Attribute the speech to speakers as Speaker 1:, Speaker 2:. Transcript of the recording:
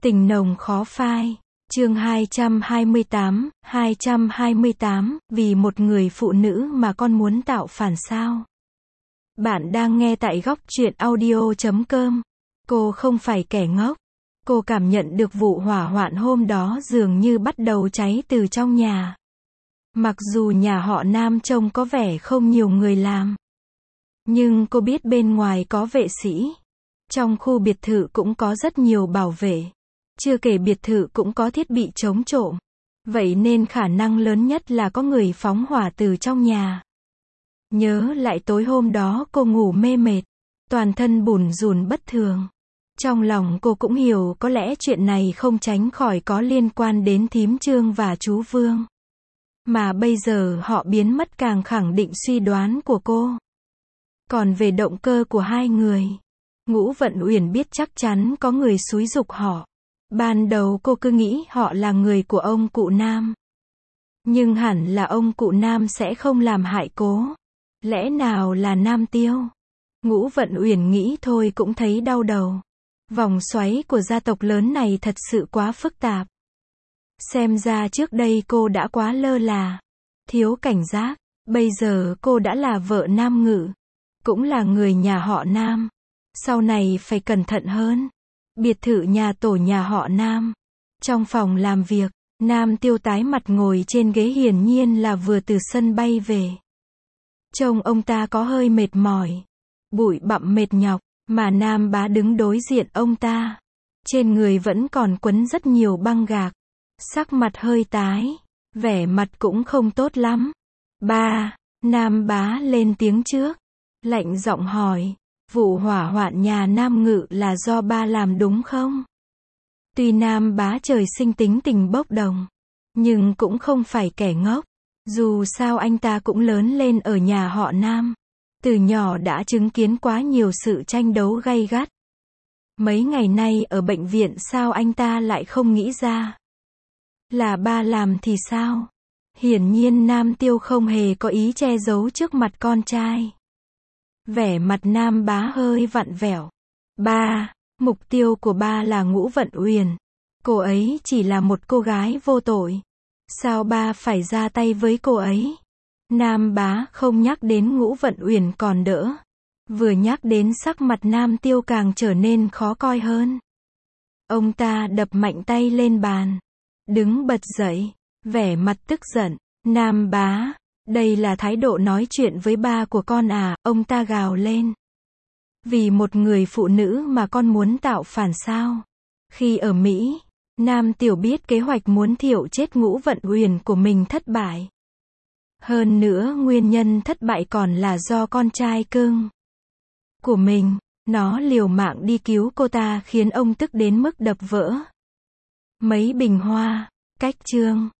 Speaker 1: Tình nồng khó phai. Chương 228, vì một người phụ nữ mà con muốn tạo phản sao? Bạn đang nghe tại góc truyện audio.com. Cô không phải kẻ ngốc. Cô cảm nhận được vụ hỏa hoạn hôm đó dường như bắt đầu cháy từ trong nhà. Mặc dù nhà họ Nam trông có vẻ không nhiều người làm. Nhưng cô biết bên ngoài có vệ sĩ. Trong khu biệt thự cũng có rất nhiều bảo vệ. Chưa kể biệt thự cũng có thiết bị chống trộm. Vậy nên khả năng lớn nhất là có người phóng hỏa từ trong nhà. Nhớ lại tối hôm đó cô ngủ mê mệt. Toàn thân bủn rủn bất thường. Trong lòng cô cũng hiểu có lẽ chuyện này không tránh khỏi có liên quan đến thím Trương và chú Vương. Mà bây giờ họ biến mất càng khẳng định suy đoán của cô. Còn về động cơ của hai người, Ngũ Vận Uyển biết chắc chắn có người xúi giục họ. Ban đầu cô cứ nghĩ họ là người của ông cụ Nam. Nhưng hẳn là ông cụ Nam sẽ không làm hại cô. Lẽ nào là Nam Tiêu? Ngũ Vận Uyển nghĩ thôi cũng thấy đau đầu. Vòng xoáy của gia tộc lớn này thật sự quá phức tạp. Xem ra trước đây cô đã quá lơ là, thiếu cảnh giác. Bây giờ cô đã là vợ Nam Ngự, cũng là người nhà họ Nam. Sau này phải cẩn thận hơn. Biệt thự nhà tổ nhà họ Nam. Trong phòng làm việc, Nam Tiêu tái mặt ngồi trên ghế hiển nhiên là vừa từ sân bay về. Trông ông ta có hơi mệt mỏi, bụi bặm mệt nhọc, mà Nam Bá đứng đối diện ông ta. Trên người vẫn còn quấn rất nhiều băng gạc. Sắc mặt hơi tái, vẻ mặt cũng không tốt lắm. Ba, Nam Bá lên tiếng trước, lạnh giọng hỏi, vụ hỏa hoạn nhà Nam Ngự là do ba làm đúng không? Tuy Nam Bá trời sinh tính tình bốc đồng, nhưng cũng không phải kẻ ngốc. Dù sao anh ta cũng lớn lên ở nhà họ Nam. Từ nhỏ đã chứng kiến quá nhiều sự tranh đấu gay gắt. Mấy ngày nay ở bệnh viện sao anh ta lại không nghĩ ra là ba làm thì sao? Hiển nhiên Nam Tiêu không hề có ý che giấu trước mặt con trai. Vẻ mặt Nam Bá hơi vặn vẹo. Ba, mục tiêu của ba là Ngũ Vận Uyển. Cô ấy chỉ là một cô gái vô tội. Sao ba phải ra tay với cô ấy? Nam Bá không nhắc đến Ngũ Vận Uyển còn đỡ. Vừa nhắc đến sắc mặt Nam Tiêu càng trở nên khó coi hơn. Ông ta đập mạnh tay lên bàn. Đứng bật dậy, vẻ mặt tức giận. Nam Bá, đây là thái độ nói chuyện với ba của con à? Ông ta gào lên. Vì một người phụ nữ mà con muốn tạo phản sao? Khi ở Mỹ, Nam Tiểu biết kế hoạch muốn thiểu chết Ngũ Vận Uyển của mình thất bại. Hơn nữa nguyên nhân thất bại còn là do con trai cưng của mình. Nó liều mạng đi cứu cô ta khiến ông tức đến mức đập vỡ mấy bình hoa. Cách Trương,